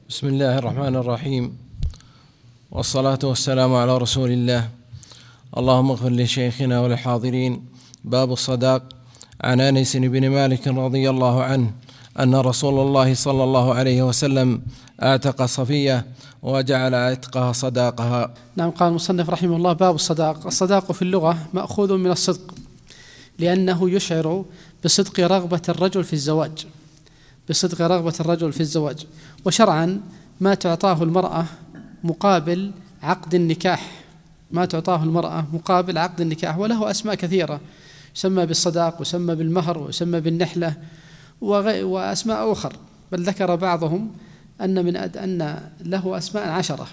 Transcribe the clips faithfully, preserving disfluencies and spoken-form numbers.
بسم الله الرحمن الرحيم، والصلاة والسلام على رسول الله. اللهم اغفر لشيخنا وللحاضرين. باب الصداق. عن أنس بن مالك رضي الله عنه أن رسول الله صلى الله عليه وسلم أعتق صفية وجعل عتقها صداقها. نعم. قال المصنف رحمه الله: باب الصداق. الصداق في اللغة مأخوذ من الصدق، لأنه يشعر بصدق رغبة الرجل في الزواج بصدق رغبة الرجل في الزواج وشرعا ما تعطاه المرأة مقابل عقد النكاح ما تعطاه المرأة مقابل عقد النكاح وله أسماء كثيرة، يسمى بالصداق ويسمى بالمهر ويسمى بالنحلة وأسماء أخر، بل ذكر بعضهم أن من أن له أسماء عشرة،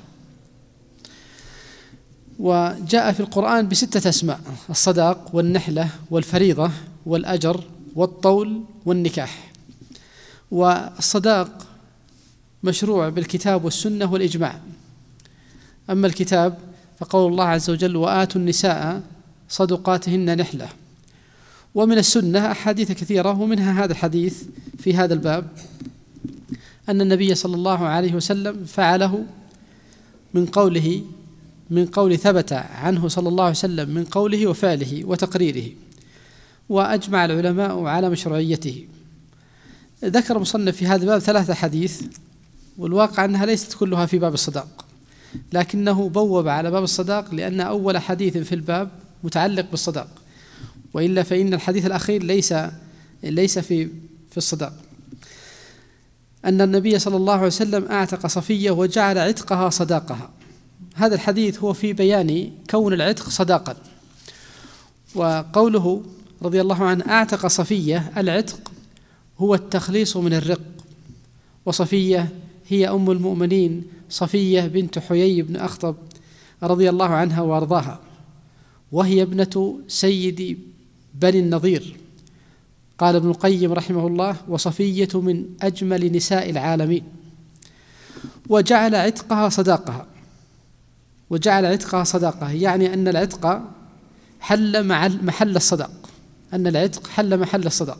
وجاء في القرآن بستة أسماء: الصداق والنحلة والفريضة والأجر والطول والنكاح. والصداق مشروع بالكتاب والسنة والإجماع. أما الكتاب فقول الله عز وجل: وآتوا النساء صدقاتهن نحلة. ومن السنة أحاديث كثيرة، ومنها هذا الحديث في هذا الباب أن النبي صلى الله عليه وسلم فعله من قوله من قول ثبت عنه صلى الله عليه وسلم من قوله وفعله وتقريره، وأجمع العلماء على مشروعيته. ذكر مصنف في هذا الباب ثلاثة حديث، والواقع أنها ليست كلها في باب الصداق، لكنه بوب على باب الصداق لأن أول حديث في الباب متعلق بالصداق، وإلا فإن الحديث الأخير ليس ليس في في الصداق. أن النبي صلى الله عليه وسلم أعتق صفية وجعل عتقها صداقها. هذا الحديث هو في بيان كون العتق صداقا. وقوله رضي الله عنه أعتق صفية، العتق هو التخليص من الرق، وصفية هي أم المؤمنين صفية بنت حيي بن أخطب رضي الله عنها وأرضاها، وهي ابنة سيد بني النضير. قال ابن القيم رحمه الله: وصفية من أجمل نساء العالمين. وجعل عتقها صداقها وجعل عتقها صداقها يعني أن العتق حل محل الصداق أن العتق حل محل الصداق.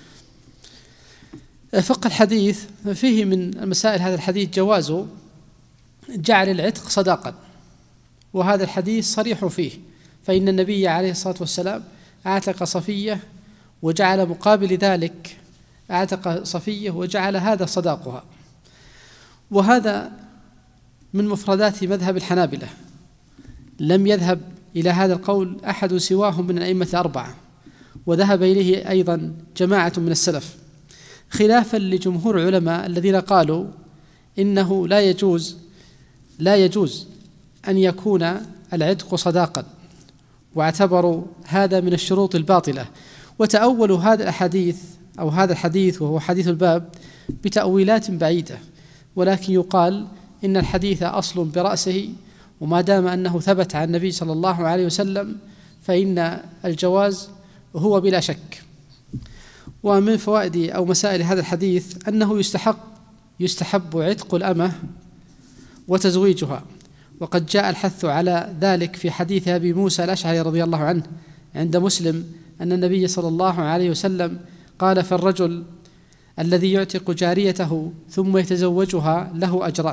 فقه الحديث فيه من مسائل هذا الحديث جواز جعل العتق صداقا، وهذا الحديث صريح فيه، فإن النبي عليه الصلاة والسلام أعتق صفية وجعل مقابل ذلك أعتق صفية وجعل هذا صداقها. وهذا من مفردات مذهب الحنابلة، لم يذهب إلى هذا القول أحد سواهم من الأئمة الأربعة، وذهب إليه أيضا جماعة من السلف، خلافا لجمهور العلماء الذين قالوا إنه لا يجوز لا يجوز أن يكون العتق صداقا، واعتبروا هذا من الشروط الباطلة، وتأولوا هذا الحديث أو هذا الحديث وهو حديث الباب بتأويلات بعيدة. ولكن يقال إن الحديث أصل برأسه، وما دام أنه ثبت عن النبي صلى الله عليه وسلم فإن الجواز هو بلا شك. ومن فوائد أو مسائل هذا الحديث أنه يستحق يستحب عتق الأمة وتزويجها، وقد جاء الحث على ذلك في حديث أبي موسى الأشعري رضي الله عنه عند مسلم أن النبي صلى الله عليه وسلم قال: في الرجل الذي يعتق جاريته ثم يتزوجها له أجران.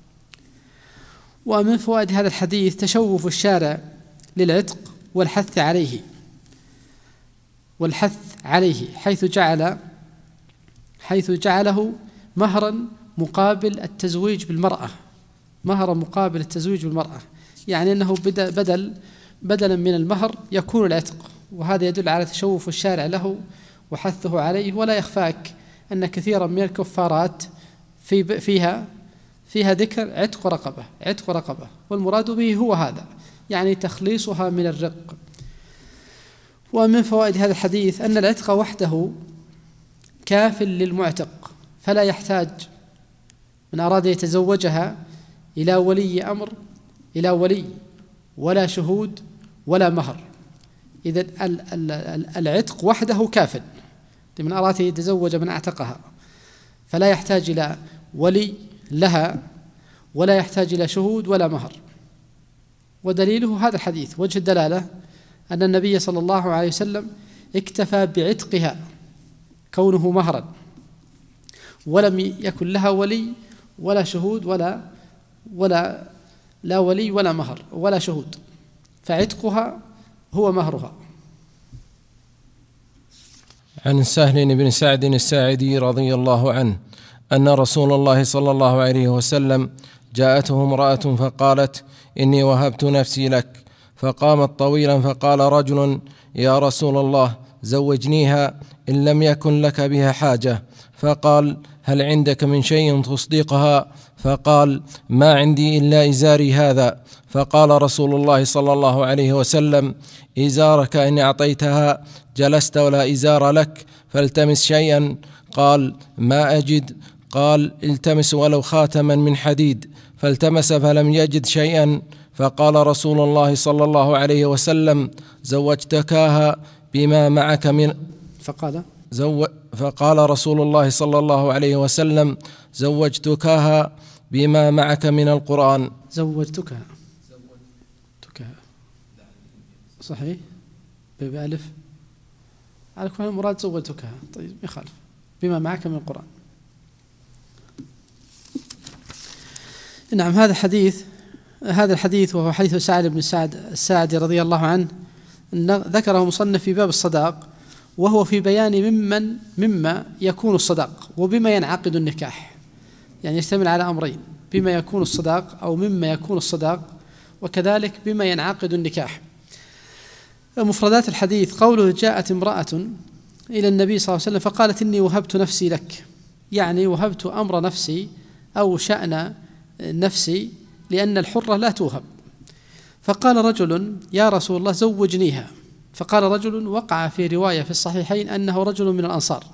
ومن فوائد هذا الحديث تشوف الشارع للعتق والحث عليه والحث عليه حيث جعل حيث جعله مهرا مقابل التزويج بالمرأة مهرا مقابل التزويج بالمرأة يعني أنه بدل بدلا من المهر يكون العتق، وهذا يدل على تشوف الشارع له وحثه عليه. ولا يخفاك أن كثيرا من الكفارات في فيها فيها ذكر عتق رقبة عتق رقبة والمراد به هو هذا، يعني تخليصها من الرق. ومن فوائد هذا الحديث أن العتق وحده كاف للمعتق، فلا يحتاج من أراد يتزوجها إلى ولي أمر إلى ولي ولا شهود ولا مهر. إذن العتق وحده كاف لمن أراد يتزوج من أعتقها، فلا يحتاج إلى ولي لها ولا يحتاج إلى شهود ولا مهر. ودليله هذا الحديث، وجه الدلالة أن النبي صلى الله عليه وسلم اكتفى بعتقها كونه مهرا، ولم يكن لها ولي ولا شهود ولا ولا لا ولي ولا مهر ولا شهود، فعتقها هو مهرها. عن سهل بن سعد الساعدي رضي الله عنه أن رسول الله صلى الله عليه وسلم جاءته امرأة فقالت: إني وهبت نفسي لك. فقامت طويلا فقال رجل: يا رسول الله زوجنيها إن لم يكن لك بها حاجة. فقال: هل عندك من شيء تصدقها؟ فقال: ما عندي إلا إزاري هذا. فقال رسول الله صلى الله عليه وسلم: إزارك إن أعطيتها جلست ولا إزار لك، فالتمس شيئا. قال: ما أجد. قال: التمس ولو خاتما من حديد. فالتمس فلم يجد شيئا. فقال رسول الله صلى الله عليه وسلم: زوجتكاها بما معك من فقال زو فقال رسول الله صلى الله عليه وسلم: زوجتكاها بما معك من القرآن. زوجتكها تكها صحيح بألف على كل المراد زوجتكها. طيب يخالف بما معك من القرآن. نعم، هذا حديث هذا الحديث وهو حديث سعد بن سعد الساعدي رضي الله عنه ذكره مصنف في باب الصداق، وهو في بيان ممن مما يكون الصداق وبما ينعقد النكاح، يعني يشتمل على أمرين: بما يكون الصداق أو مما يكون الصداق، وكذلك بما ينعقد النكاح. مفردات الحديث: قوله جاءت امرأة إلى النبي صلى الله عليه وسلم فقالت: إني وهبت نفسي لك، يعني وهبت أمر نفسي أو شأن نفسي، لأن الحرة لا توهب. فقال رجل: يا رسول الله زوجنيها. فقال رجل، وقع في رواية في الصحيحين أنه رجل من الأنصار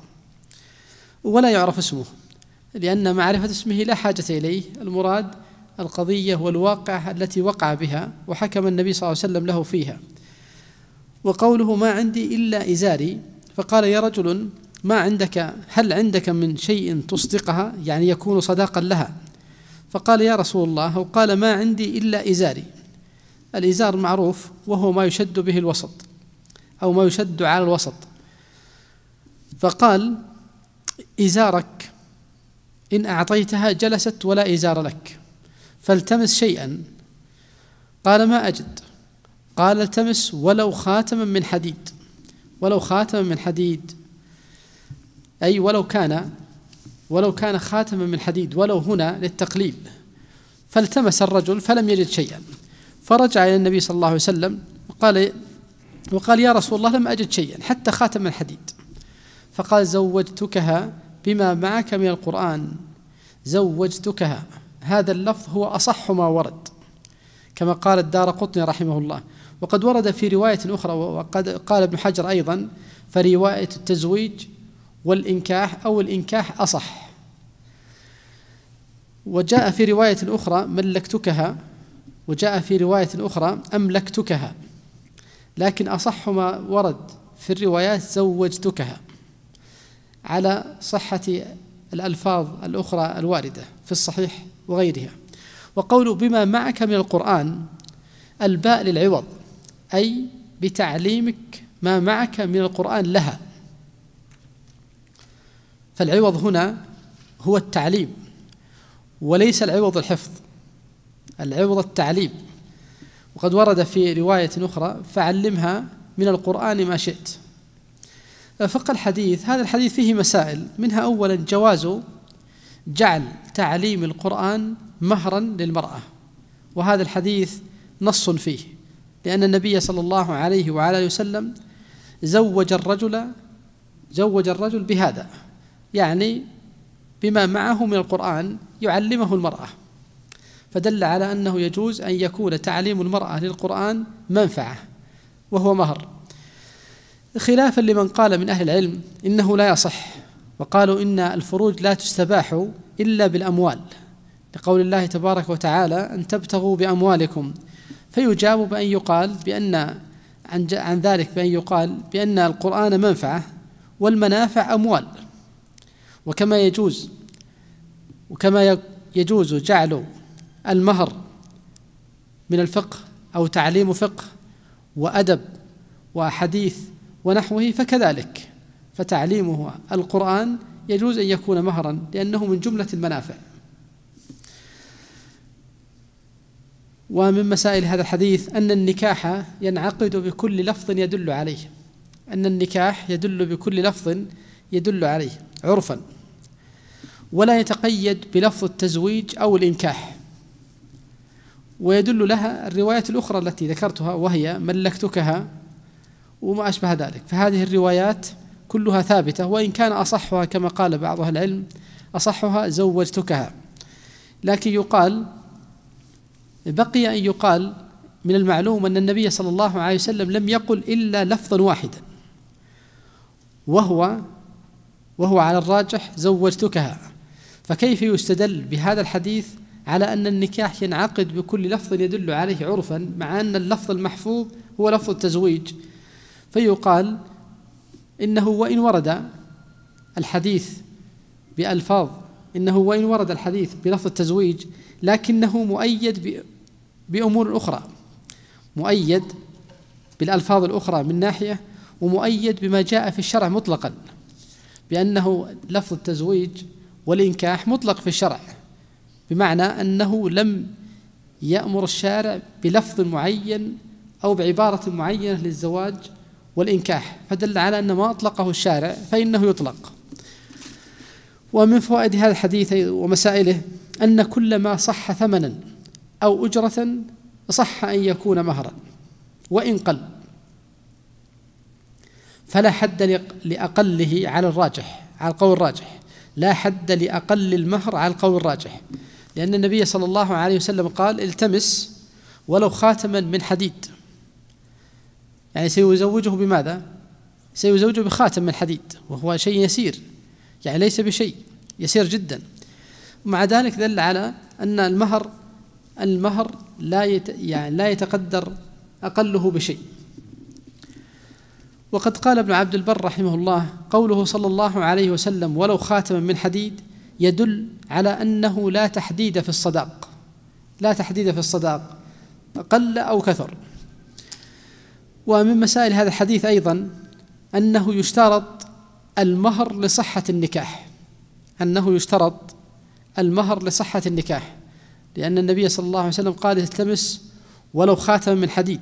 ولا يعرف اسمه، لأن معرفة اسمه لا حاجة إليه، المراد القضية والواقع التي وقع بها وحكم النبي صلى الله عليه وسلم له فيها. وقوله ما عندي إلا إزاري، فقال: يا رجل ما عندك، هل عندك من شيء تصدقها، يعني يكون صداقا لها؟ فقال: يا رسول الله، أو قال: ما عندي إلا إزاري. الإزار معروف وهو ما يشد به الوسط أو ما يشد على الوسط. فقال: إزارك إن أعطيتها جلست ولا إزار لك، فالتمس شيئا. قال: ما أجد. قال: التمس ولو خاتما من حديد. ولو خاتما من حديد أي ولو كان ولو كان خاتما من حديد، ولو هنا للتقليل. فالتمس الرجل فلم يجد شيئا، فرجع إلى النبي صلى الله عليه وسلم وقال وقال يا رسول الله لم أجد شيئا حتى خاتم من حديد. فقال: زوجتكها بما معك من القرآن. زوجتكها، هذا اللفظ هو أصح ما ورد، كما قال الدارقطني رحمه الله. وقد ورد في رواية أخرى، وقد قال ابن حجر أيضا: فرواية التزويج والإنكاح أو الإنكاح أصح. وجاء في رواية أخرى: ملكتكها، وجاء في رواية أخرى: أملكتكها، لكن أصح ما ورد في الروايات زوجتكها، على صحة الألفاظ الأخرى الواردة في الصحيح وغيرها. وقوله بما معك من القرآن، الباء للعوض، أي بتعليمك ما معك من القرآن لها. فالعوض هنا هو التعليم وليس العوض الحفظ، العوض التعليم. وقد ورد في رواية أخرى: فعلمها من القرآن ما شئت. فقه الحديث، هذا الحديث فيه مسائل، منها أولا جواز جعل تعليم القرآن مهرا للمرأة، وهذا الحديث نص فيه، لأن النبي صلى الله عليه وعلى وسلم زوج الرجل زوج الرجل بهذا، يعني بما معه من القرآن يعلمه المرأة، فدل على أنه يجوز أن يكون تعليم المرأة للقرآن منفعة وهو مهر، خلافا لمن قال من أهل العلم إنه لا يصح، وقالوا إن الفروج لا تستباح إلا بالأموال، لقول الله تبارك وتعالى: أن تبتغوا بأموالكم. فيجاب بأن يقال بأن عن, عن ذلك بأن يقال بأن القرآن منفعة والمنافع أموال. وكما يجوز وكما يجوز جعل المهر من الفقه أو تعليم فقه وأدب وحديث ونحوه، فكذلك فتعليمه القرآن يجوز أن يكون مهرا، لأنه من جملة المنافع. ومن مسائل هذا الحديث أن النكاح ينعقد بكل لفظ يدل عليه، أن النكاح يدل بكل لفظ يدل عليه عرفا، ولا يتقيد بلفظ التزويج أو الإنكاح. ويدل لها الروايات الأخرى التي ذكرتها وهي ملكتكها وما أشبه ذلك، فهذه الروايات كلها ثابتة، وإن كان أصحها كما قال بعض أهل العلم أصحها زوجتكها. لكن يقال بقي أن يقال من المعلوم أن النبي صلى الله عليه وسلم لم يقل إلا لفظا واحدا، وهو وهو على الراجح زوجتكها. فكيف يستدل بهذا الحديث على أن النكاح ينعقد بكل لفظ يدل عليه عرفا، مع أن اللفظ المحفوظ هو لفظ التزويج؟ فيقال إنه وإن ورد الحديث بألفاظ إنه وإن ورد الحديث بلفظ التزويج لكنه مؤيد بأمور أخرى، مؤيد بالألفاظ الأخرى من ناحية، ومؤيد بما جاء في الشرع مطلقا، بأنه لفظ التزويج والإنكاح مطلق في الشرع، بمعنى أنه لم يأمر الشارع بلفظ معين أو بعبارة معينة للزواج والإنكاح، فدل على أن ما أطلقه الشارع فإنه يطلق. ومن فوائد هذا الحديث ومسائله أن كل ما صح ثمنا أو أجرة صح أن يكون مهرا وإن قل، فلا حد لأقله على الراجح على القول الراجح، لا حد لأقل المهر على القول الراجح، لأن النبي صلى الله عليه وسلم قال التمس ولو خاتما من حديد، يعني سيزوجه بماذا؟ سيزوجه بخاتم من حديد، وهو شيء يسير، يعني ليس بشيء يسير جدا. ومع ذلك دل على أن المهر المهر لا يت يعني لا يتقدر أقله بشيء. وقد قال ابن عبد البر رحمه الله قوله صلى الله عليه وسلم ولو خاتما من حديد يدل على أنه لا تحديد في الصداق، لا تحديد في الصداق قل أو كثر. ومن مسائل هذا الحديث أيضا أنه يشترط المهر لصحة النكاح، أنه يشترط المهر لصحة النكاح، لأن النبي صلى الله عليه وسلم قال التمس ولو خاتما من حديد،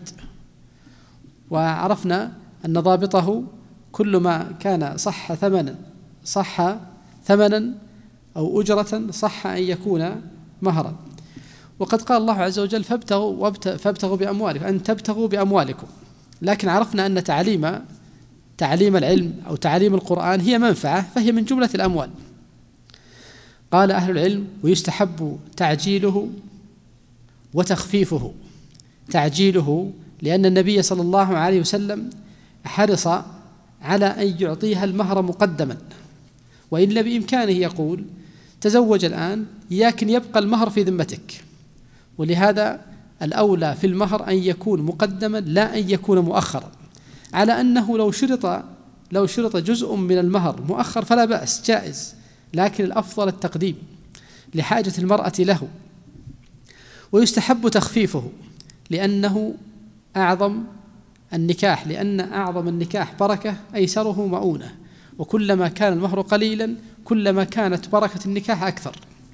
وعرفنا أن ضابطه كل ما كان صح ثمنا صح ثمنا أو أجرة صح أن يكون مهرا. وقد قال الله عز وجل فابتغوا, فابتغوا بأموالكم أن تبتغوا بأموالكم، لكن عرفنا أن تعليم تعليم العلم أو تعليم القرآن هي منفعة، فهي من جملة الأموال. قال أهل العلم ويستحب تعجيله وتخفيفه. تعجيله لأن النبي صلى الله عليه وسلم حرص على أن يعطيها المهر مقدما، وإلا بإمكانه يقول تزوج الآن لكن يبقى المهر في ذمتك، ولهذا الأولى في المهر أن يكون مقدما لا أن يكون مؤخرا، على أنه لو شرط لو شرط جزء من المهر مؤخر فلا بأس جائز، لكن الأفضل التقديم لحاجة المرأة له. ويستحب تخفيفه لأنه أعظم النكاح، لأن أعظم النكاح بركة أيسره مؤونة، وكلما كان المهر قليلا كلما كانت بركة النكاح أكثر.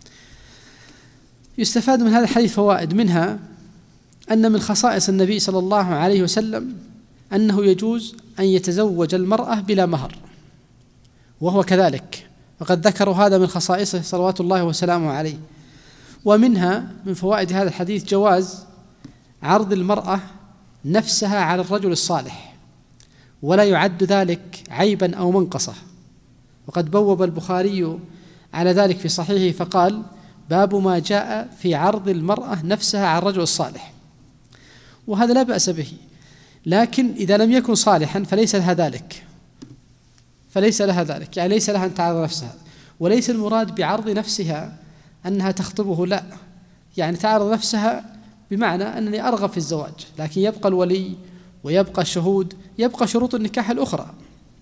يستفاد من هذا الحديث فوائد، منها أن من خصائص النبي صلى الله عليه وسلم أنه يجوز أن يتزوج المرأة بلا مهر، وهو كذلك، وقد ذكروا هذا من خصائصه صلوات الله وسلامه عليه. ومنها من فوائد هذا الحديث جواز عرض المرأة نفسها على الرجل الصالح، ولا يعد ذلك عيبا أو منقصة، وقد بوب البخاري على ذلك في صحيحه فقال باب ما جاء في عرض المرأة نفسها على الرجل الصالح، وهذا لا بأس به، لكن إذا لم يكن صالحا فليس لها ذلك فليس لها ذلك يعني ليس لها أن تعرض نفسها. وليس المراد بعرض نفسها أنها تخطبه، لا، يعني تعرض نفسها بمعنى أنني أرغب في الزواج، لكن يبقى الولي ويبقى الشهود، يبقى شروط النكاح الأخرى.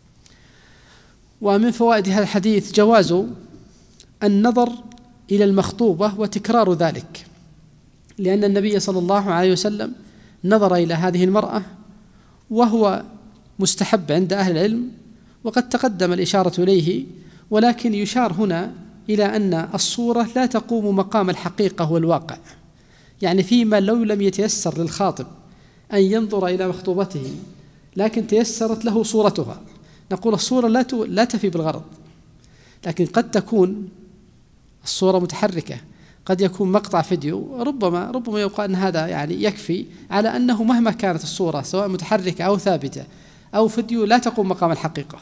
ومن فوائد هذا الحديث جواز النظر إلى المخطوبة وتكرار ذلك، لأن النبي صلى الله عليه وسلم نظر إلى هذه المرأة وهو مستحب عند أهل العلم، وقد تقدم الإشارة إليه، ولكن يشار هنا إلى أن الصورة لا تقوم مقام الحقيقة والواقع، يعني فيما لو لم يتيسر للخاطب أن ينظر إلى مخطوبته لكن تيسرت له صورتها، نقول الصورة لا لا تفي بالغرض، لكن قد تكون الصورة متحركة، قد يكون مقطع فيديو، ربما ربما يقال أن هذا يعني يكفي على أنه مهما كانت الصورة سواء متحركة أو ثابتة أو فيديو لا تقوم مقام الحقيقة.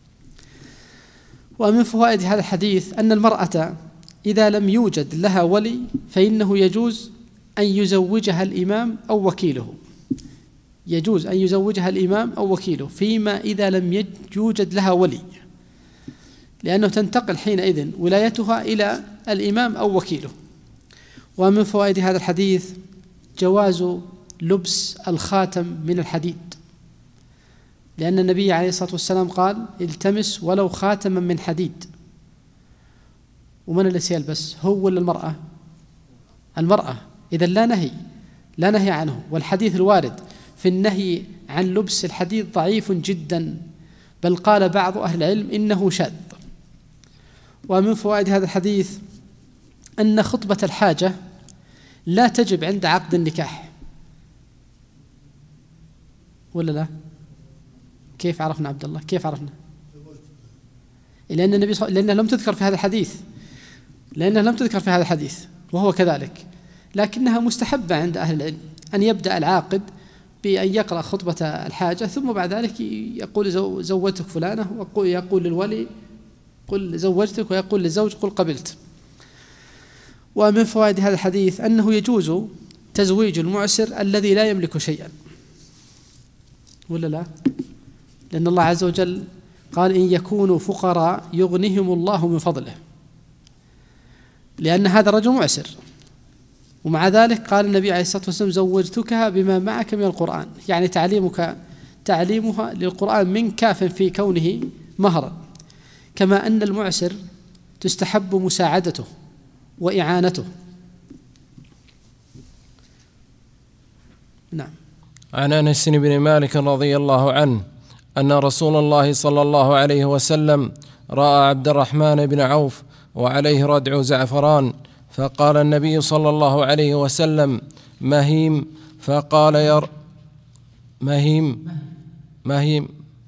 ومن فوائد هذا الحديث أن المرأة إذا لم يوجد لها ولي فإنه يجوز أن يزوجها الإمام أو وكيله، يجوز أن يزوجها الإمام أو وكيله فيما إذا لم يوجد لها ولي، لأنه تنتقل حينئذ ولايتها إلى الإمام أو وكيله. ومن فوائد هذا الحديث جواز لبس الخاتم من الحديد، لأن النبي عليه الصلاة والسلام قال التمس ولو خاتما من حديد. ومن اللي سيلبس، هو ولا المرأة؟ المرأة، إذن لا نهي لا نهي عنه، والحديث الوارد في النهي عن لبس الحديد ضعيف جدا، بل قال بعض أهل العلم إنه شاذ. ومن فوائد هذا الحديث أن خطبة الحاجة لا تجب عند عقد النكاح، ولا لا؟ كيف عرفنا عبد الله؟ كيف عرفنا؟ لأن النبي صلى لأنها لم تذكر في هذا الحديث، لأنها لم تذكر في هذا الحديث وهو كذلك، لكنها مستحبة عند أهل العلم أن يبدأ العاقد بأن يقرأ خطبة الحاجة ثم بعد ذلك يقول زوجتك فلانة، ويقول للولي قل زوجتك، ويقول للزوج قل قبلت. ومن فوائد هذا الحديث أنه يجوز تزويج المعسر الذي لا يملك شيئا، ولا لا؟ لأن الله عز وجل قال إن يكونوا فقراء يغنيهم الله من فضله، لأن هذا رجل معسر، ومع ذلك قال النبي عليه الصلاة والسلام زوجتكها بما معك من القرآن، يعني تعليمك تعليمها للقرآن من كاف في كونه مهرا. كما أن المعسر تستحب مساعدته وإعانته. نعم. عن أنس بن مالك رضي الله عنه أن رسول الله صلى الله عليه وسلم رأى عبد الرحمن بن عوف وعليه ردع زعفران، فقال النبي صلى الله عليه وسلم مهيم، فقال ير مهيم مهيم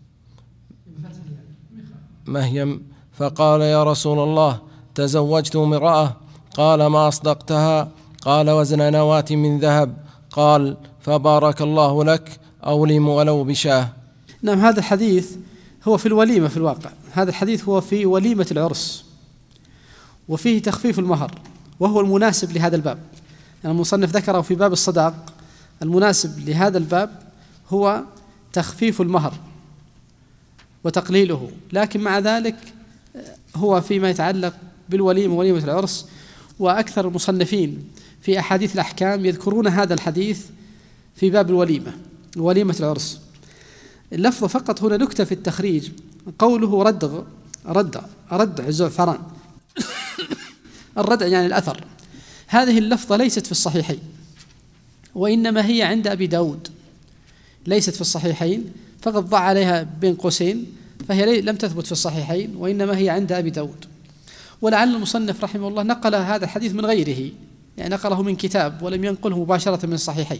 مهيم فقال يا رسول الله تزوجت امرأة، قال ما أصدقتها؟ قال وزن نواة من ذهب. قال فبارك الله لك، أولم ولو بشاه. نعم. هذا الحديث هو في الوليمة، في الواقع هذا الحديث هو في وليمة العرس، وفيه تخفيف المهر، وهو المناسب لهذا الباب. يعني المصنف ذكره في باب الصداق، المناسب لهذا الباب هو تخفيف المهر وتقليله، لكن مع ذلك هو فيما يتعلق بالوليمة وليمة العرس. وأكثر المصنفين في أحاديث الأحكام يذكرون هذا الحديث في باب الوليمة وليمة العرس. اللفظ فقط هنا نكتة في التخريج، قوله ردغ ردع ردع زعفران الردع يعني الأثر. هذه اللفظة ليست في الصحيحين، وإنما هي عند أبي داود، ليست في الصحيحين، فقط ضع عليها بين قوسين، فهي لم تثبت في الصحيحين، وإنما هي عند أبي داود. ولعل المصنف رحمه الله نقل هذا الحديث من غيره، يعني نقله من كتاب ولم ينقله مباشرة من الصحيحين.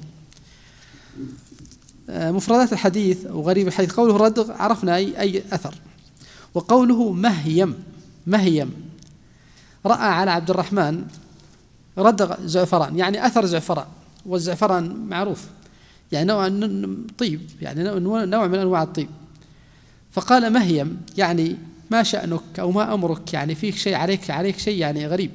مفردات الحديث أو غريب الحديث، قوله ردغ عرفنا أي, أي أثر، وقوله مهيم مهيم رأى على عبد الرحمن ردغ زعفران، يعني أثر زعفران، والزعفران معروف يعني نوع طيب، يعني نوع من أنواع الطيب. فقال مهيم يعني ما شأنك أو ما أمرك، يعني فيك شيء، عليك عليك شيء يعني غريب.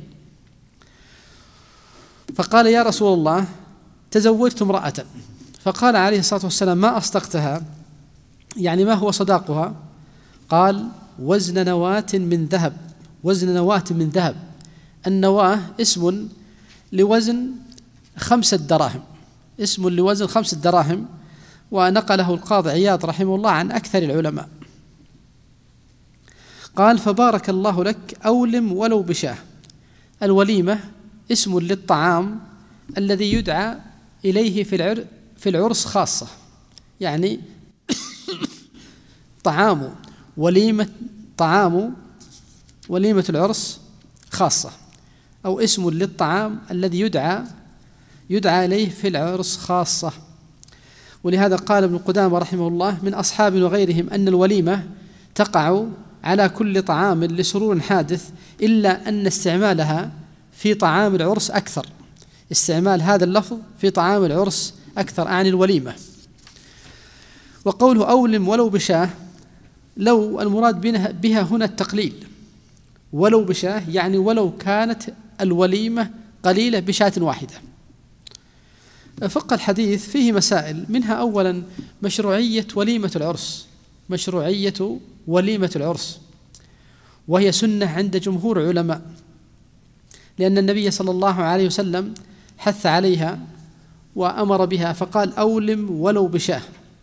فقال يا رسول الله تزوجت امرأة، فقال عليه الصلاة والسلام ما أصدقتها؟ يعني ما هو صداقها؟ قال وزن نواة من ذهب. وزن نواة من ذهب، النواة اسم لوزن خمسة دراهم، اسم لوزن خمسة دراهم، ونقله القاضي عياض رحمه الله عن أكثر العلماء. قال فبارك الله لك، أولم ولو بشاه. الوليمة اسم للطعام الذي يدعى إليه في العر في العرس خاصة، يعني طعام وليمة طعام وليمة العرس خاصة، أو اسم للطعام الذي يدعى يدعى إليه في العرس خاصة. ولهذا قال ابن قدامة رحمه الله من أصحاب وغيرهم أن الوليمة تقع على كل طعام لسرور حادث، إلا أن استعمالها في طعام العرس أكثر. استعمال هذا اللفظ في طعام العرس أكثر أعني الوليمة. وقوله أولم ولو بشاه، لو المراد بها هنا التقليل، ولو بشاه يعني ولو كانت الوليمة قليلة بشاة واحدة. فقه الحديث فيه مسائل، منها أولا مشروعية وليمة العرس، مشروعية وليمة العرس، وهي سنة عند جمهور علماء، لأن النبي صلى الله عليه وسلم حث عليها وأمر بها فقال أولم ولو بشاه.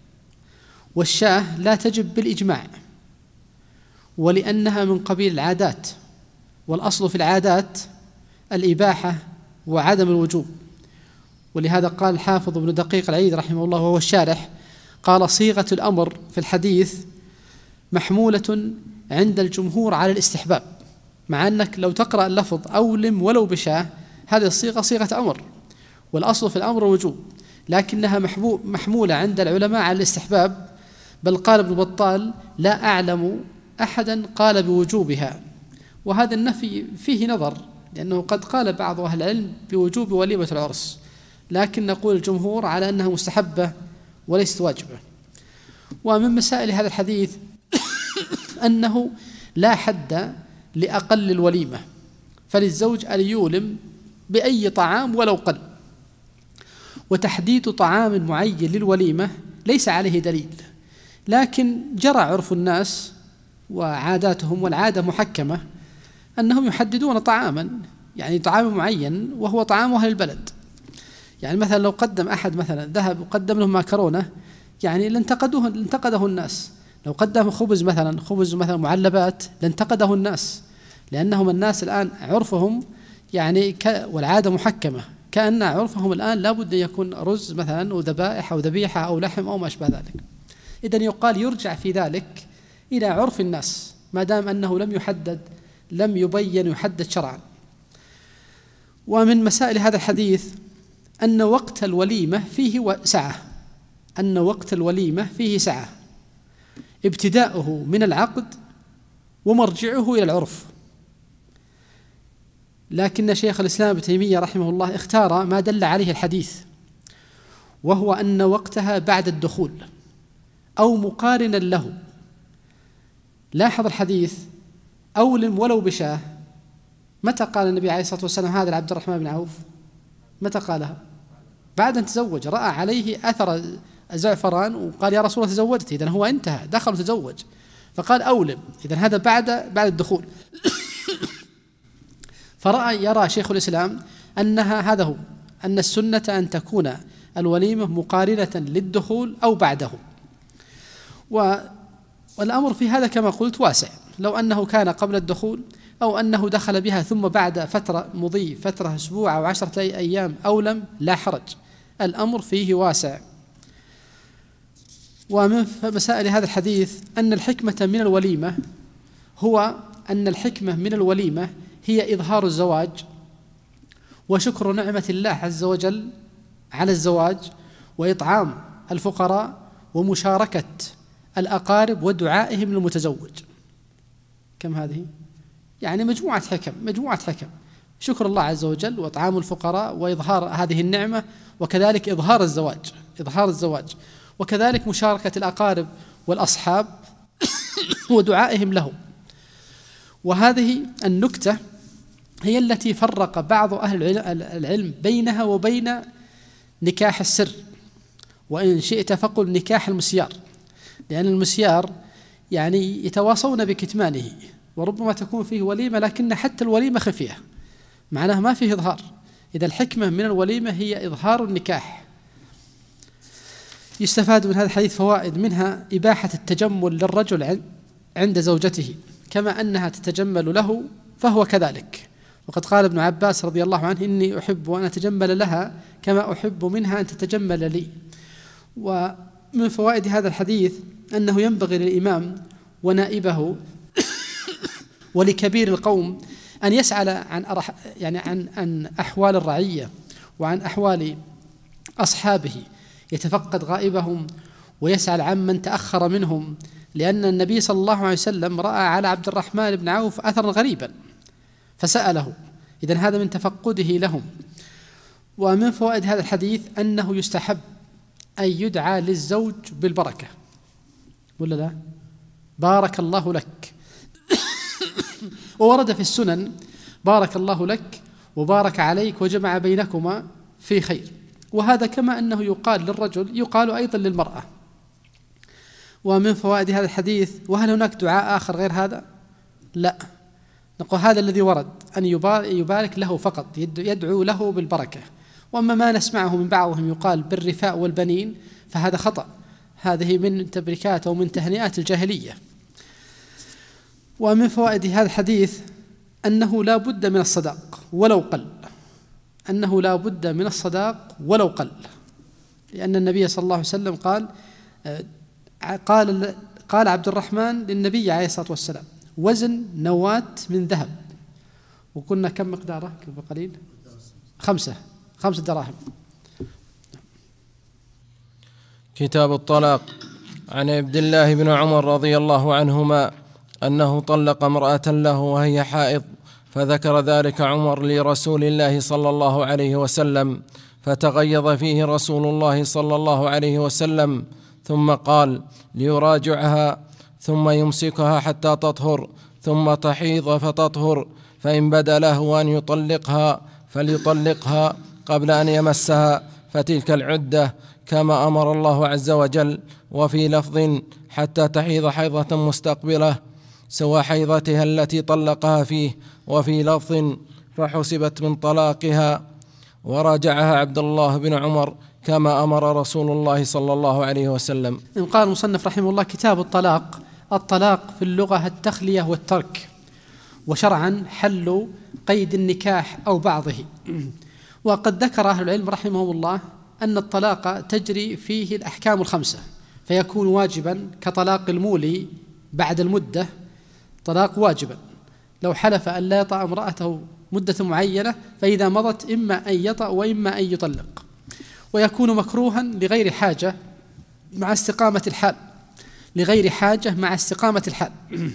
والشاه لا تجب بالإجماع، ولأنها من قبيل العادات، والأصل في العادات الإباحة وعدم الوجوب. ولهذا قال الحافظ ابن دقيق العيد رحمه الله وهو الشارح، قال صيغة الأمر في الحديث محمولة عند الجمهور على الاستحباب، مع أنك لو تقرأ اللفظ أولم ولو بشاه هذه الصيغة صيغة أمر، والأصل في الأمر وجوب، لكنها محمولة عند العلماء على الاستحباب. بل قال ابن بطال لا أعلم أحدا قال بوجوبها، وهذا النفي فيه نظر، لأنه قد قال بعض أهل العلم بوجوب وليمة العرس، لكن نقول الجمهور على أنها مستحبة وليست واجبة. ومن مسائل هذا الحديث أنه لا حد لأقل الوليمة، فللزوج أن يولم بأي طعام ولو قل، وتحديد طعام معين للوليمة ليس عليه دليل، لكن جرى عرف الناس وعاداتهم، والعادة محكمة أنهم يحددون طعاما، يعني طعام معين وهو طعام أهل البلد. يعني مثلا لو قدم أحد مثلا ذهب وقدم لهم ماكرونة، يعني لانتقدوه لانتقده الناس. لو قدم خبز مثلا خبز مثلا معلبات لانتقده الناس، لأنهم الناس الآن عرفهم يعني ك والعادة محكمة، كأن عرفهم الآن لابد أن يكون رز مثلا وذبائح أو ذبيحة أو لحم أو ما أشبه ذلك. إذن يقال يرجع في ذلك إلى عرف الناس، ما دام أنه لم يحدد لم يبين يحدد شرعا. ومن مسائل هذا الحديث أن وقت الوليمة فيه سعة، أن وقت الوليمة فيه سعة، ابتداؤه من العقد ومرجعه إلى العرف. لكن شيخ الإسلام ابن تيمية رحمه الله اختار ما دل عليه الحديث، وهو أن وقتها بعد الدخول أو مقارنا له. لاحظ الحديث أولم ولو بشاه، متى قال النبي عليه الصلاة والسلام هذا لعبد الرحمن بن عوف؟ متى قالها؟ بعد أن تزوج، رأى عليه أثر الزعفران وقال يا رسول الله تزوجت، إذن هو انتهى دخل وتزوج، فقال أولم، إذن هذا بعد بعد الدخول. فرأى يرى شيخ الإسلام أنها هذا هو، أن السنة أن تكون الوليمة مقارنة للدخول أو بعده. والأمر في هذا كما قلت واسع، لو أنه كان قبل الدخول أو أنه دخل بها ثم بعد فترة مضي فترة أسبوع أو عشرة أيام أولم لا حرج، الأمر فيه واسع. ومن مسائل هذا الحديث أن الحكمة من الوليمة هو أن الحكمة من الوليمة هي إظهار الزواج وشكر نعمة الله عز وجل على الزواج، وإطعام الفقراء، ومشاركة الأقارب ودعائهم للمتزوج. كم هذه؟ يعني مجموعة حكم مجموعة حكم شكر الله عز وجل وإطعام الفقراء وإظهار هذه النعمة، وكذلك إظهار الزواج إظهار الزواج وكذلك مشاركة الأقارب والأصحاب ودعائهم لهم. وهذه النكتة هي التي فرق بعض أهل العلم بينها وبين نكاح السر، وإن شئت فقل نكاح المسيار، لأن المسيار يعني يتواصون بكتمانه، وربما تكون فيه وليمة لكن حتى الوليمة خفية، معناها ما فيه إظهار. إذا الحكمة من الوليمة هي إظهار النكاح. يستفاد من هذا الحديث فوائد، منها إباحة التجمل للرجل عند زوجته، كما أنها تتجمل له فهو كذلك. وقد قال ابن عباس رضي الله عنه إني أحب أن أتجمل لها كما أحب منها أن تتجمل لي. ومن فوائد هذا الحديث أنه ينبغي للإمام ونائبه ولكبير القوم أن يسأل عن يعني عن عن أحوال الرعية وعن أحوال أصحابه يتفقد غائبهم ويسأل عمن تأخر منهم، لأن النبي صلى الله عليه وسلم رأى على عبد الرحمن بن عوف أثرا غريبا فسأله، إذن هذا من تفقده لهم. ومن فوائد هذا الحديث أنه يستحب أن يدعى للزوج بالبركة، ولا لا؟ بارك الله لك. وورد في السنن بارك الله لك وبارك عليك وجمع بينكما في خير، وهذا كما أنه يقال للرجل يقال أيضا للمرأة. ومن فوائد هذا الحديث، وهل هناك دعاء آخر غير هذا؟ لا، نقول هذا الذي ورد أن يبارك له فقط، يدعو له بالبركة. وأما ما نسمعه من بعضهم يقال بالرفاء والبنين فهذا خطأ، هذه من تبريكات أو من تهنئات الجاهلية. ومن فوائد هذا الحديث أنه لا بد من الصداق ولو قل، أنه لا بد من الصداق ولو قل، لأن النبي صلى الله عليه وسلم قال قال قال عبد الرحمن للنبي عليه الصلاة والسلام: وزن نواة من ذهب. وكنا كم مقداره بقليل؟ خمسة خمسة دراهم. كتاب الطلاق. عن عبد الله بن عمر رضي الله عنهما أنه طلق امرأة له وهي حائض، فذكر ذلك عمر لرسول الله صلى الله عليه وسلم، فتغيظ فيه رسول الله صلى الله عليه وسلم، ثم قال ليراجعها ثم يمسكها حتى تطهر ثم تحيض فتطهر، فإن بدا له أن يطلقها فليطلقها قبل أن يمسها، فتلك العدة كما أمر الله عز وجل. وفي لفظ حتى تحيض حيضة مستقبلة سوى حيضتها التي طلقها فيه، وفي لفظ فحسبت من طلاقها. ورجعها عبد الله بن عمر كما أمر رسول الله صلى الله عليه وسلم. قال المصنف رحمه الله: كتاب الطلاق. الطلاق في اللغة التخلية والترك، وشرعا حل قيد النكاح أو بعضه. وقد ذكر أهل العلم رحمهم الله أن الطلاق تجري فيه الأحكام الخمسة، فيكون واجبا كطلاق المولي بعد المدة، طلاق واجبا لو حلف أن لا يطأ امرأته مدة معينة، فإذا مضت إما أن يطأ وإما أن يطلق. ويكون مكروها لغير حاجة مع استقامة الحال، لغير حاجة مع استقامة الحال،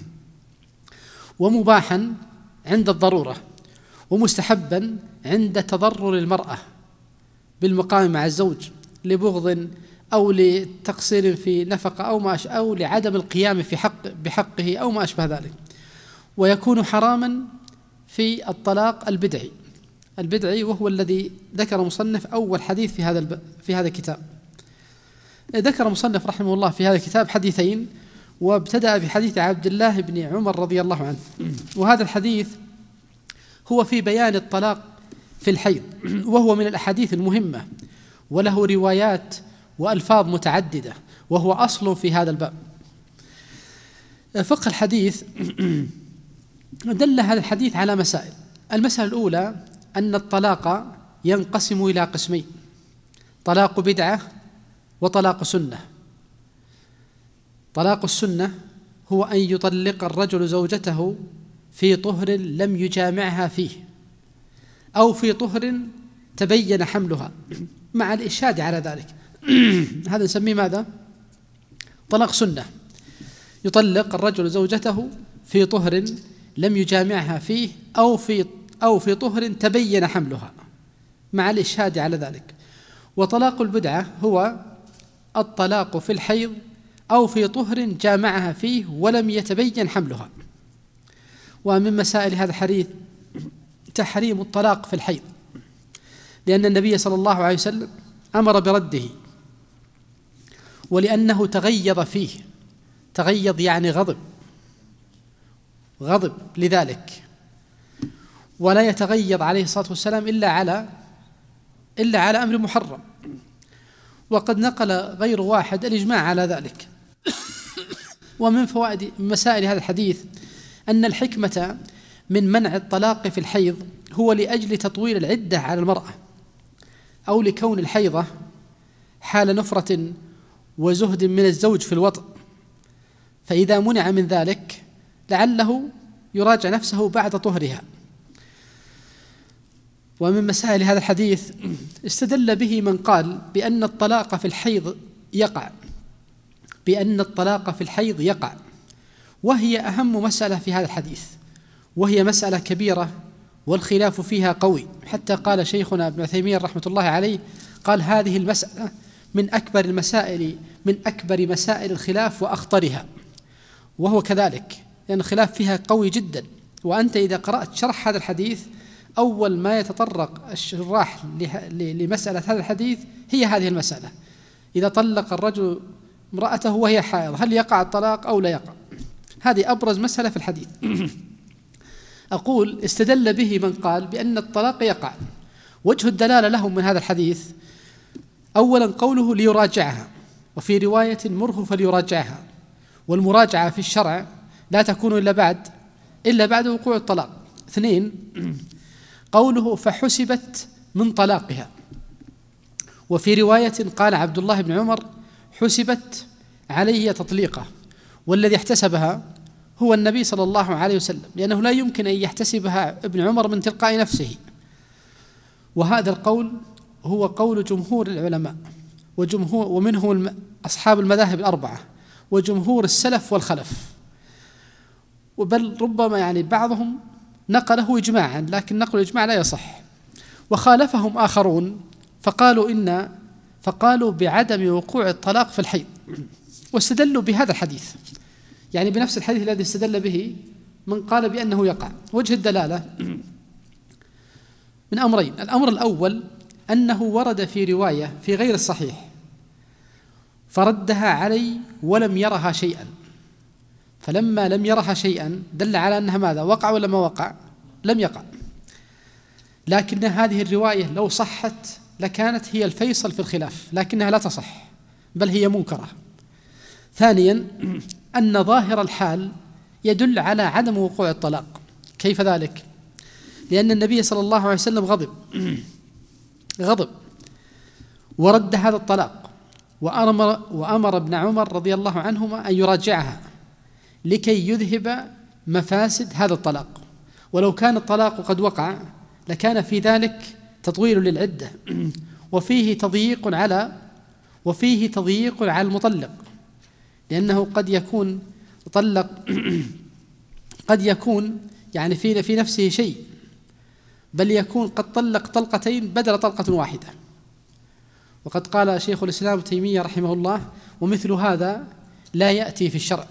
ومباحا عند الضرورة، ومستحبا عند تضرر المرأة بالمقام مع الزوج لبغض أو لتقصير في نفقة أو ما أو لعدم القيام في حق بحقه أو ما أشبه ذلك. ويكون حراما في الطلاق البدعي، البدعي وهو الذي ذكر مصنف أول حديث في هذا في هذا الكتاب. ذكر مصنف رحمه الله في هذا الكتاب حديثين، وابتدأ بحديث عبد الله بن عمر رضي الله عنه، وهذا الحديث هو في بيان الطلاق في الحيض، وهو من الأحاديث المهمة، وله روايات وألفاظ متعددة، وهو أصل في هذا الباب. فقه الحديث دل هذا الحديث على مسائل. المسألة الأولى أن الطلاق ينقسم إلى قسمين: طلاق بدعة وطلاق سنة. طلاق السنة هو أن يطلق الرجل زوجته في طهر لم يجامعها فيه، أو في طهر تبين حملها، مع الإشهاد على ذلك. هذا نسميه ماذا؟ طلاق سنة. يطلق الرجل زوجته في طهر لم يجامعها فيه أو في أو في طهر تبين حملها، مع الإشهاد على ذلك. وطلاق البدعة هو الطلاق في الحيض أو في طهر جامعها فيه ولم يتبين حملها. ومن مسائل هذا الحديث تحريم الطلاق في الحيض، لأن النبي صلى الله عليه وسلم أمر برده، ولأنه تغيظ فيه. تغيظ يعني غضب، غضب لذلك، ولا يتغيظ عليه الصلاة والسلام إلا على إلا على أمر محرم. وقد نقل غير واحد الإجماع على ذلك. ومن فوائد مسائل هذا الحديث أن الحكمة من منع الطلاق في الحيض هو لأجل تطويل العدة على المرأة، أو لكون الحيضة حال نفرة وزهد من الزوج في الوطء، فإذا منع من ذلك لعله يراجع نفسه بعد طهرها. ومن مسائل هذا الحديث استدل به من قال بأن الطلاق في الحيض يقع بأن الطلاق في الحيض يقع وهي أهم مسألة في هذا الحديث، وهي مسألة كبيرة والخلاف فيها قوي، حتى قال شيخنا ابن عثيمين رحمة الله عليه قال هذه المسألة من أكبر المسائل من أكبر مسائل الخلاف وأخطرها، وهو كذلك لأن الخلاف فيها قوي جدا. وأنت إذا قرأت شرح هذا الحديث أول ما يتطرق الشراح لمسألة هذا الحديث هي هذه المسألة: إذا طلق الرجل امرأته وهي حائض هل يقع الطلاق أو لا يقع؟ هذه أبرز مسألة في الحديث. أقول استدل به من قال بأن الطلاق يقع. وجه الدلالة لهم من هذا الحديث أولا قوله ليراجعها، وفي رواية مره فليراجعها، والمراجعة في الشرع لا تكون إلا بعد إلا بعد وقوع الطلاق. اثنين قوله فحسبت من طلاقها، وفي رواية قال عبد الله بن عمر حسبت عليه تطليقه، والذي احتسبها هو النبي صلى الله عليه وسلم، لأنه لا يمكن أن يحتسبها ابن عمر من تلقاء نفسه. وهذا القول هو قول جمهور العلماء وجمهور ومنهم أصحاب المذاهب الأربعة وجمهور السلف والخلف، وبل ربما يعني بعضهم نقله إجماعا، لكن نقل الإجماع لا يصح. وخالفهم آخرون فقالوا إن فقالوا بعدم وقوع الطلاق في الحيض، واستدلوا بهذا الحديث، يعني بنفس الحديث الذي استدل به من قال بأنه يقع. وجه الدلالة من أمرين: الأمر الأول أنه ورد في رواية في غير الصحيح فردها علي ولم يرها شيئا، فلما لم يرها شيئا دل على أنها ماذا؟ وقع ولا ما وقع؟ لم يقع. لكن هذه الرواية لو صحت لكانت هي الفيصل في الخلاف، لكنها لا تصح بل هي منكرة. ثانيا أن ظاهر الحال يدل على عدم وقوع الطلاق. كيف ذلك؟ لأن النبي صلى الله عليه وسلم غضب غضب ورد هذا الطلاق، وأمر, وأمر ابن عمر رضي الله عنهما أن يراجعها لكي يذهب مفاسد هذا الطلاق. ولو كان الطلاق قد وقع لكان في ذلك تطويل للعدة، وفيه تضييق على وفيه تضييق على المطلق، لأنه قد يكون طلق قد يكون يعني في في نفسه شيء، بل يكون قد طلق طلقتين بدل طلقة واحدة. وقد قال شيخ الإسلام ابن تيمية رحمه الله: ومثل هذا لا يأتي في الشرع.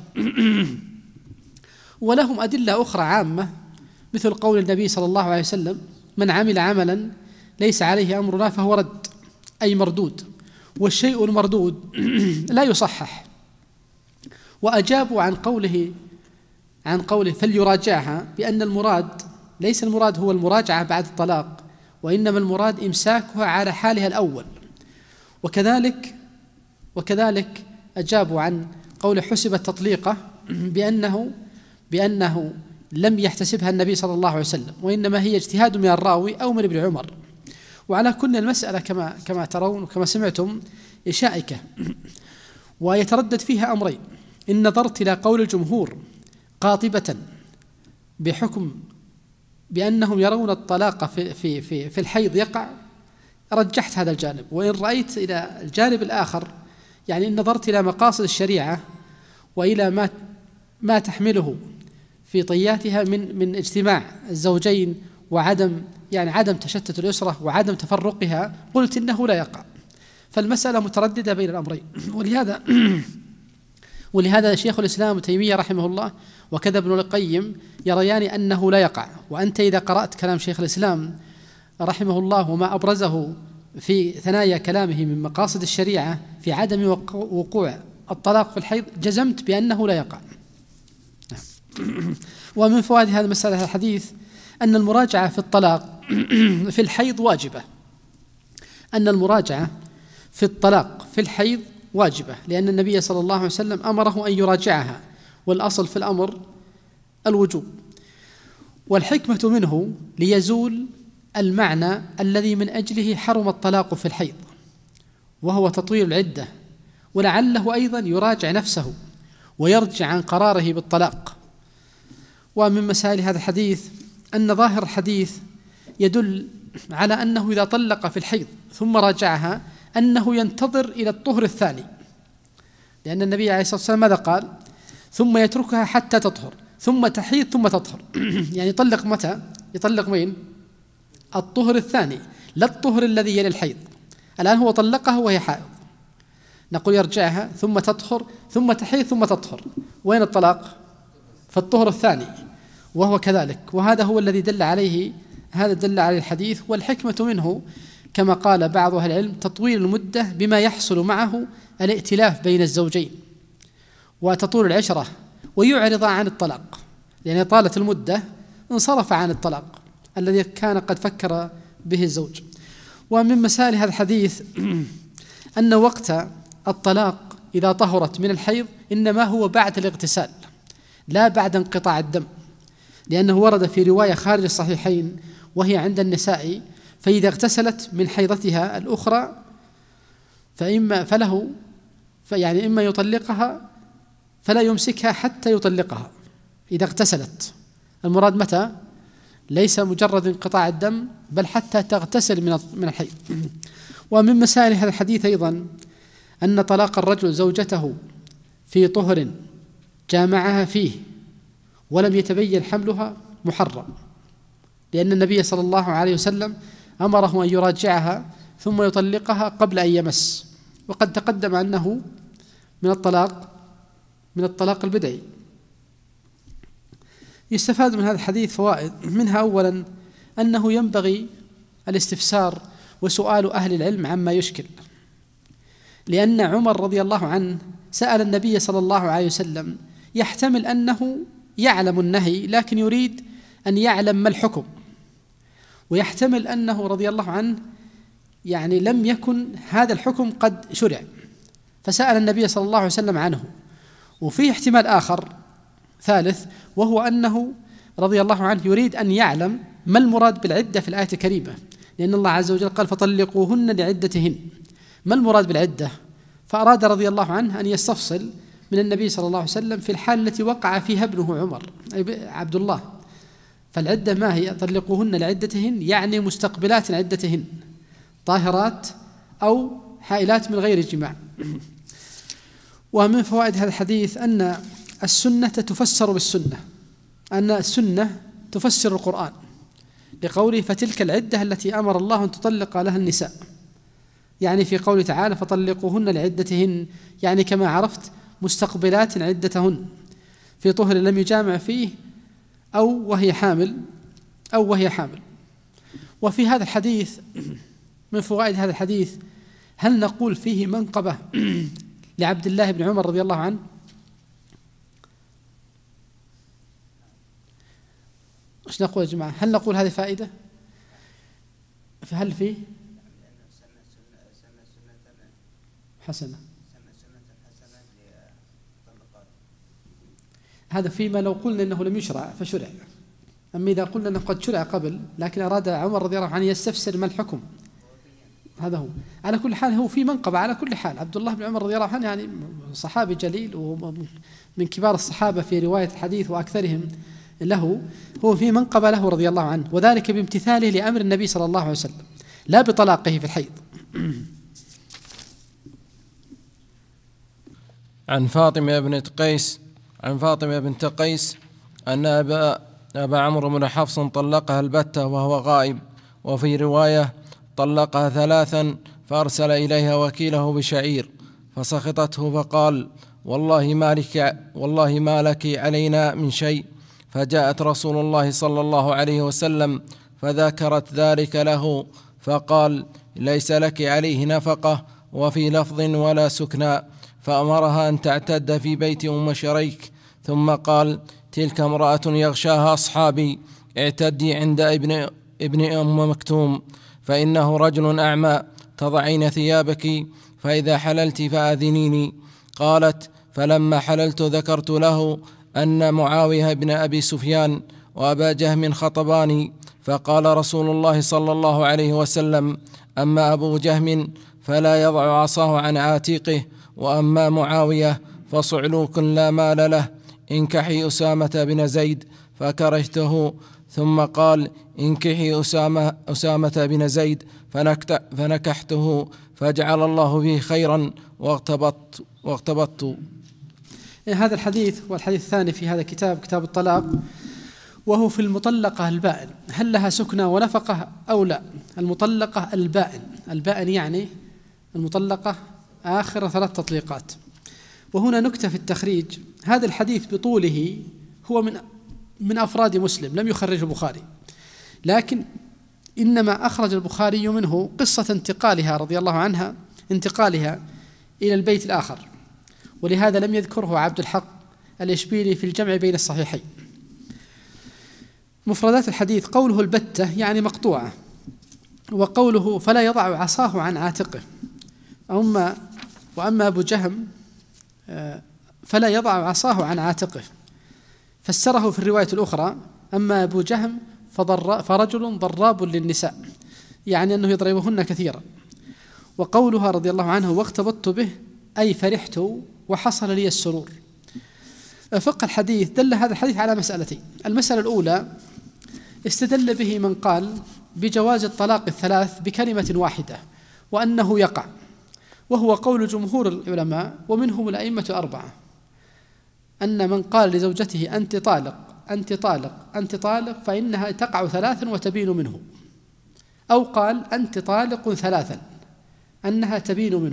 ولهم أدلة أخرى عامة مثل قول النبي صلى الله عليه وسلم: من عمل عملا ليس عليه أمرنا فهو رد، أي مردود، والشيء المردود لا يصحح. وأجابوا عن قوله عن قوله فليراجعها بأن المراد ليس المراد هو المراجعة بعد الطلاق، وإنما المراد إمساكها على حالها الأول. وكذلك وكذلك أجابوا عن قول حسب التطليقة بأنه بأنه لم يحتسبها النبي صلى الله عليه وسلم، وإنما هي اجتهاد من الراوي أو من ابن عمر. وعلى كل المسألة كما كما ترون وكما سمعتم شائكة، ويتردد فيها أمرين: إن نظرت إلى قول الجمهور قاطبة بحكم بأنهم يرون الطلاق في في في في الحيض يقع، رجحت هذا الجانب. وإن رأيت إلى الجانب الآخر، يعني إن نظرت إلى مقاصد الشريعة وإلى ما ما تحمله في طياتها من من اجتماع الزوجين وعدم يعني عدم تشتت الأسرة وعدم تفرقها، قلت إنه لا يقع. فالمسألة مترددة بين الأمرين. ولهذا ولهذا شيخ الإسلام ابن تيمية رحمه الله وكذا ابن القيم يريان أنه لا يقع. وأنت إذا قرأت كلام شيخ الإسلام رحمه الله وما أبرزه في ثنايا كلامه من مقاصد الشريعة في عدم وقوع الطلاق في الحيض، جزمت بأنه لا يقع. ومن فوائد هذا المسألة الحديث أن المراجعة في الطلاق في الحيض واجبة أن المراجعة في الطلاق في الحيض واجبة لأن النبي صلى الله عليه وسلم أمره أن يراجعها، والأصل في الأمر الوجوب. والحكمة منه ليزول المعنى الذي من أجله حرم الطلاق في الحيض، وهو تطويل العدة، ولعله أيضا يراجع نفسه ويرجع عن قراره بالطلاق. ومن مسائل هذا الحديث أن ظاهر الحديث يدل على أنه إذا طلق في الحيض ثم راجعها أنه ينتظر إلى الطهر الثاني، لأن النبي عليه الصلاة والسلام ماذا قال؟ ثم يتركها حتى تطهر ثم تحيض ثم تطهر. يعني يطلق متى؟ يطلق وين؟ الطهر الثاني، لا الطهر الذي يلي الحيض. الآن هو طلقها وهي حائض، نقول يرجعها ثم تطهر ثم تحيض ثم تطهر. وين الطلاق؟ فالطهر الثاني، وهو كذلك. وهذا هو الذي دل عليه هذا دل عليه الحديث. والحكمة منه كما قال بعض أهل العلم تطويل المدة بما يحصل معه الائتلاف بين الزوجين وتطول العشرة ويعرض عن الطلاق، لأن طالت المدة انصرف عن الطلاق الذي كان قد فكر به الزوج. ومن مسائل هذا الحديث أن وقت الطلاق إذا طهرت من الحيض إنما هو بعد الاغتسال لا بعد انقطاع الدم، لأنه ورد في رواية خارج الصحيحين وهي عند النساء: فإذا اغتسلت من حيضتها الأخرى فإما فله فيعني إما يطلقها فلا يمسكها حتى يطلقها. إذا اغتسلت، المراد متى؟ ليس مجرد انقطاع الدم بل حتى تغتسل من من الحيض. ومن مسائل هذا الحديث أيضا أن طلاق الرجل زوجته في طهر جامعها فيه ولم يتبين حملها محرم، لأن النبي صلى الله عليه وسلم أمره أن يراجعها ثم يطلقها قبل أن يمس، وقد تقدم أنه من الطلاق من الطلاق البدعي. يستفاد من هذا الحديث فوائد، منها أولا أنه ينبغي الاستفسار وسؤال أهل العلم عما يشكل، لأن عمر رضي الله عنه سأل النبي صلى الله عليه وسلم يحتمل أنه يعلم النهي لكن يريد أن يعلم ما الحكم، ويحتمل أنه رضي الله عنه يعني لم يكن هذا الحكم قد شرع فسأل النبي صلى الله عليه وسلم عنه. وفيه احتمال آخر ثالث، وهو أنه رضي الله عنه يريد أن يعلم ما المراد بالعدة في الآية الكريمة، لأن الله عز وجل قال فطلقوهن لعدتهن، ما المراد بالعدة؟ فأراد رضي الله عنه أن يستفصل من النبي صلى الله عليه وسلم في الحال التي وقع فيها ابنه عمر أي عبد الله. فالعدة ما هي؟ طلقوهن لعدتهن يعني مستقبلات عدتهن، طاهرات أو حائلات من غير جماع. ومن فوائد هذا الحديث أن السنة تفسر بالسنة، أن السنة تفسر القرآن، لقوله فتلك العدة التي أمر الله أن تطلق لها النساء، يعني في قوله تعالى فطلقوهن لعدتهن، يعني كما عرفت مستقبلات عدتهن في طهر لم يجامع فيه أو وهي حامل أو وهي حامل. وفي هذا الحديث من فوائد هذا الحديث هل نقول فيه منقبة لعبد الله بن عمر رضي الله عنه؟ ايش نقول يا جماعة؟ هل نقول هذه فائدة؟ فهل فيه حسنة؟ هذا فيما لو قلنا أنه لم يشرع فشرع، أما إذا قلنا أنه قد شرع قبل لكن أراد عمر رضي الله عنه يستفسر ما الحكم، هذا هو. على كل حال هو في منقبة على كل حال. عبد الله بن عمر رضي الله عنه يعني صحابي جليل ومن كبار الصحابة في رواية الحديث وأكثرهم له، هو في منقبة له رضي الله عنه، وذلك بامتثاله لأمر النبي صلى الله عليه وسلم لا بطلاقه في الحيض. عن فاطمة بنت قيس عن فاطمة بنت قيس أن أبا, أبا عمرو بن حفص طلقها البتة وهو غائب، وفي رواية طلقها ثلاثا فأرسل إليها وكيله بشعير فسخطته فقال والله ما لك, والله ما لك علينا من شيء، فجاءت رسول الله صلى الله عليه وسلم فذكرت ذلك له فقال ليس لك عليه نفقة، وفي لفظ ولا سكنى، فأمرها أن تعتد في بيت أم شريك، ثم قال تلك امرأة يغشاها أصحابي، اعتدي عند ابن, ابن أم مكتوم فإنه رجل أعمى، تضعين ثيابك فإذا حللت فآذنيني. قالت فلما حللت ذكرت له أن معاوية بن أبي سفيان وأبا جهم خطباني، فقال رسول الله صلى الله عليه وسلم أما أبو جهم فلا يضع عصاه عن عاتقه، وأما معاوية فصعلوك لا مال له، انكحي أسامة بن زيد، فكرهته ثم قال: انكحي أسامة, أسامة بن زيد، فنكحته فجعل الله فيه خيرا واغتبطت, واغتبطت. هذا الحديث والحديث الثاني في هذا الكتاب، كتاب الطلاق، وهو في المطلقة البائن، هل لها سكنى ونفقة أو لا؟ المطلقة البائن، البائن يعني المطلقة آخر ثلاث تطليقات. وهنا نكتة في التخريج: هذا الحديث بطوله هو من من أفراد مسلم، لم يخرجه البخاري، لكن إنما أخرج البخاري منه قصة انتقالها رضي الله عنها، انتقالها إلى البيت الآخر، ولهذا لم يذكره عبد الحق الإشبيلي في الجمع بين الصحيحين. مفردات الحديث: قوله البتة يعني مقطوعة، وقوله فلا يضع عصاه عن عاتقه. أما وأما أبو جهم فلا يضع عصاه عن عاتقه، فسره في الرواية الأخرى: أما أبو جهم فرجل ضراب للنساء، يعني أنه يضربهن كثيرا. وقولها رضي الله عنه: واغتبطت به أي فرحت وحصل لي السرور. فقه الحديث دل هذا الحديث على مسألتين: المسألة الأولى استدل به من قال بجواز الطلاق الثلاث بكلمة واحدة وأنه يقع، وهو قول جمهور العلماء ومنهم الأئمة أربعة، أن من قال لزوجته أنت طالق أنت طالق أنت طالق فإنها تقع ثلاثا وتبين منه، أو قال أنت طالق ثلاثا أنها تبين منه.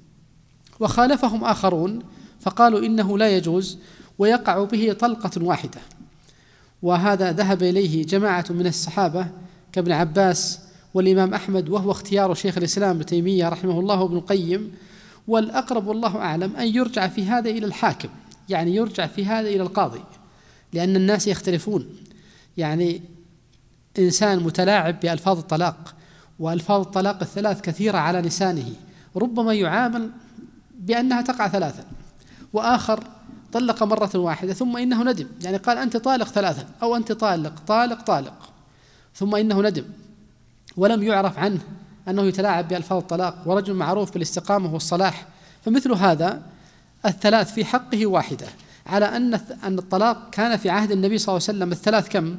وخالفهم آخرون فقالوا إنه لا يجوز ويقع به طلقة واحدة، وهذا ذهب إليه جماعة من الصحابة كابن عباس والإمام أحمد، وهو اختيار شيخ الإسلام ابن تيمية رحمه الله وابن القيم. والأقرب والله أعلم أن يرجع في هذا إلى الحاكم، يعني يرجع في هذا إلى القاضي، لأن الناس يختلفون. يعني إنسان متلاعب بألفاظ الطلاق، وألفاظ الطلاق الثلاث كثيرة على لسانه، ربما يعامل بأنها تقع ثلاثا، وآخر طلق مرة واحدة ثم إنه ندم، يعني قال أنت طالق ثلاثا أو أنت طالق طالق طالق ثم إنه ندم، ولم يعرف عنه أنه يتلاعب بألفاظ الطلاق، ورجل معروف بالاستقامة والصلاح. فمثل هذا الثلاث في حقه واحدة، على أن أن الطلاق كان في عهد النبي صلى الله عليه وسلم الثلاث كم؟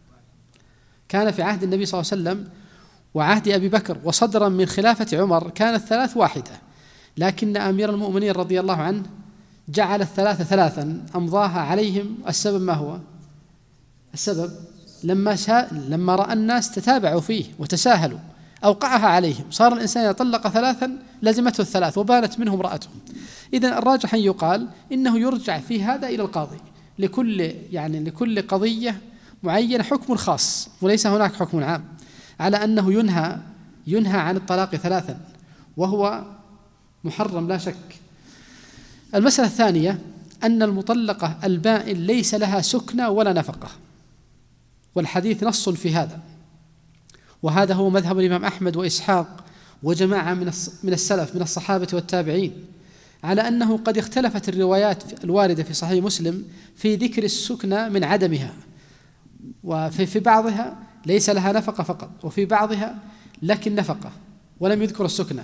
كان في عهد النبي صلى الله عليه وسلم وعهد أبي بكر، وصدرا من خلافة عمر كان الثلاث واحدة، لكن أمير المؤمنين رضي الله عنه جعل الثلاثة ثلاثا أمضاها عليهم. السبب ما هو؟ السبب لما شاء لما رأى الناس تتابعوا فيه وتساهلوا أوقعها عليهم، صار الإنسان يطلق ثلاثا لزمته الثلاث وبانت منه امرأتهم. إذن الراجح أن يقال إنه يرجع في هذا إلى القاضي، لكل يعني لكل قضية معينة حكم خاص وليس هناك حكم عام، على أنه ينهى ينهى عن الطلاق ثلاثا وهو محرم لا شك. المسألة الثانية أن المطلقة البائن ليس لها سكنى ولا نفقة، والحديث نص في هذا، وهذا هو مذهب الإمام أحمد وإسحاق وجماعة من من السلف من الصحابة والتابعين، على أنه قد اختلفت الروايات الواردة في صحيح مسلم في ذكر السكنى من عدمها، وفي في بعضها ليس لها نفقة فقط، وفي بعضها لكن نفقة ولم يذكر السكنى.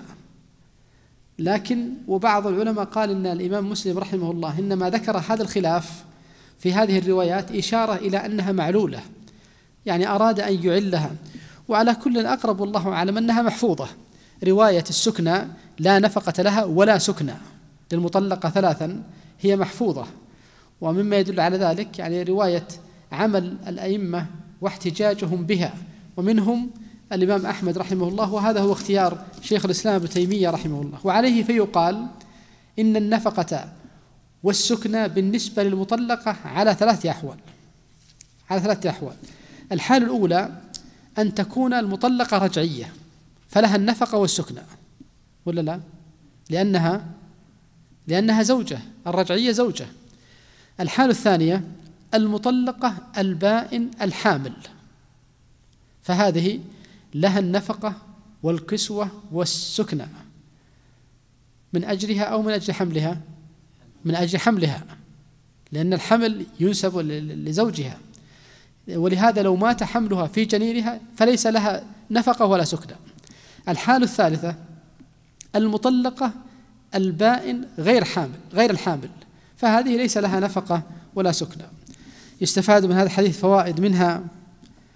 لكن وبعض العلماء قال إن الإمام مسلم رحمه الله إنما ذكر هذا الخلاف في هذه الروايات إشارة إلى أنها معلولة، يعني أراد أن يعلها. وعلى كل أقرب والله أعلم أنها محفوظة، رواية السكنى لا نفقة لها ولا سكنى للمطلقة ثلاثا هي محفوظة. ومما يدل على ذلك يعني رواية عمل الأئمة واحتجاجهم بها، ومنهم الإمام أحمد رحمه الله، وهذا هو اختيار شيخ الإسلام ابن تيمية رحمه الله. وعليه فيقال إن النفقة والسكنى بالنسبة للمطلقة على ثلاثة أحوال على ثلاثة أحوال الحال الأولى أن تكون المطلقة رجعية فلها النفقة والسكنى، ولا لا؟ لأنها لأنها زوجة، الرجعية زوجة. الحال الثانية المطلقة البائن الحامل، فهذه لها النفقة والكسوة والسكنى من أجلها أو من أجل حملها؟ من أجل حملها، لأن الحمل ينسب لزوجها، ولهذا لو مات حملها في جنينها فليس لها نفقة ولا سكنى. الحال الثالثة المطلقة البائن غير حامل غير الحامل، فهذه ليس لها نفقة ولا سكنى. يستفاد من هذا الحديث فوائد، منها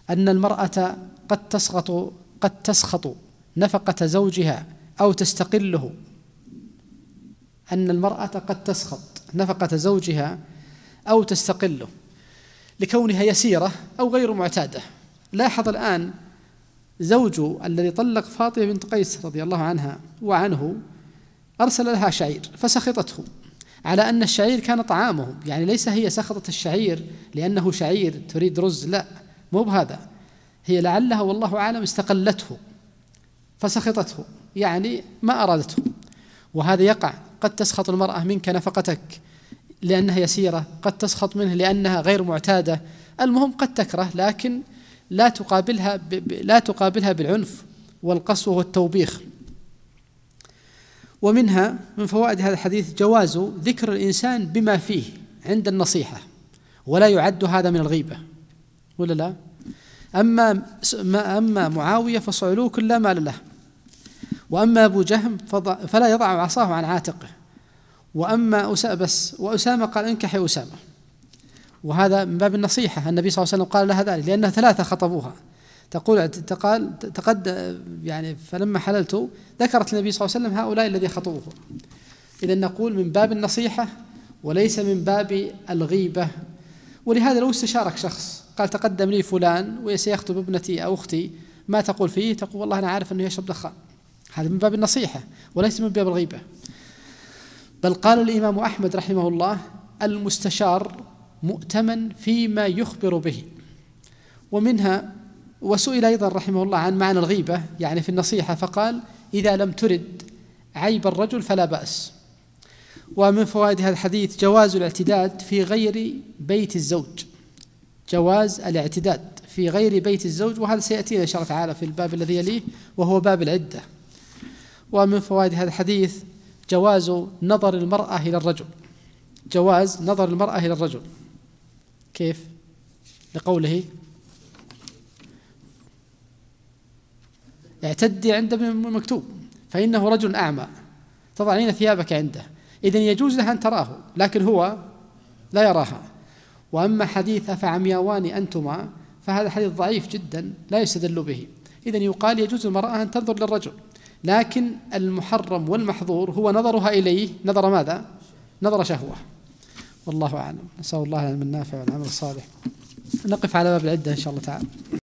أن المرأة قد تسخط قد تسخط نفقة زوجها أو تستقله، أن المرأة قد تسخط نفقة زوجها أو تستقله لكونها يسيرة أو غير معتادة. لاحظ الآن زوج الذي طلق فاطمة بنت قيس رضي الله عنها وعنه أرسل لها شعير فسخطته على أن الشعير كان طعامهم، يعني ليس هي سخطت الشعير لأنه شعير تريد رز، لا، مو بهذا، هي لعلها والله أعلم استقلته فسخطته، يعني ما أرادته. وهذا يقع، قد تسخط المرأة منك نفقتك لأنها يسيرة، قد تسخط منه لأنها غير معتادة، المهم قد تكره، لكن لا تقابلها ب... لا تقابلها بالعنف والقسوة والتوبيخ. ومنها من فوائد هذا الحديث جواز ذكر الإنسان بما فيه عند النصيحة، ولا يعد هذا من الغيبة، ولا لا؟ أما أما معاوية فصعلوك لا مال له، وأما أبو جهم فلا يضع عصاه عن عاتقه، وأما أسامة بس وأسامة قال انكحي أسامة، وهذا من باب النصيحة. النبي صلى الله عليه وسلم قال لها ذلك لأن ثلاثة خطبوها، تقول تقال تقد يعني فلما حللت ذكرت النبي صلى الله عليه وسلم هؤلاء الذي خطبوه. إذا نقول من باب النصيحة وليس من باب الغيبة. ولهذا لو استشارك شخص قال تقدم لي فلان وسيخطب ابنتي أو أختي، ما تقول فيه؟ تقول والله أنا عارف أنه يشرب دخان. هذا من باب النصيحة وليس من باب الغيبة. بل قال الإمام أحمد رحمه الله المستشار مؤتمن فيما يخبر به. ومنها وسئل أيضا رحمه الله عن معنى الغيبة يعني في النصيحة، فقال إذا لم ترد عيب الرجل فلا بأس. ومن فوائد هذا الحديث جواز الاعتداد في غير بيت الزوج، جواز الاعتداد في غير بيت الزوج، وهذا سيأتينا إن شاء الله تعالى في الباب الذي يليه وهو باب العدة. ومن فوائد هذا الحديث جواز نظر المرأة إلى الرجل، جواز نظر المرأة إلى الرجل. كيف؟ لقوله اعتدي عند ابن مكتوب فإنه رجل أعمى تضعين ثيابك عنده، إذن يجوز لها أن تراه لكن هو لا يراها. وأما حديث أفعمياوان أنتما فهذا حديث ضعيف جدا لا يستدل به، إذن يقال يجوز المرأة أن تنظر للرجل، لكن المحرم والمحظور هو نظرها إليه نظر ماذا؟ نظر شهوة. والله أعلم. نسأل الله العلم النافع والعمل الصالح. نقف على باب العدة إن شاء الله تعالى.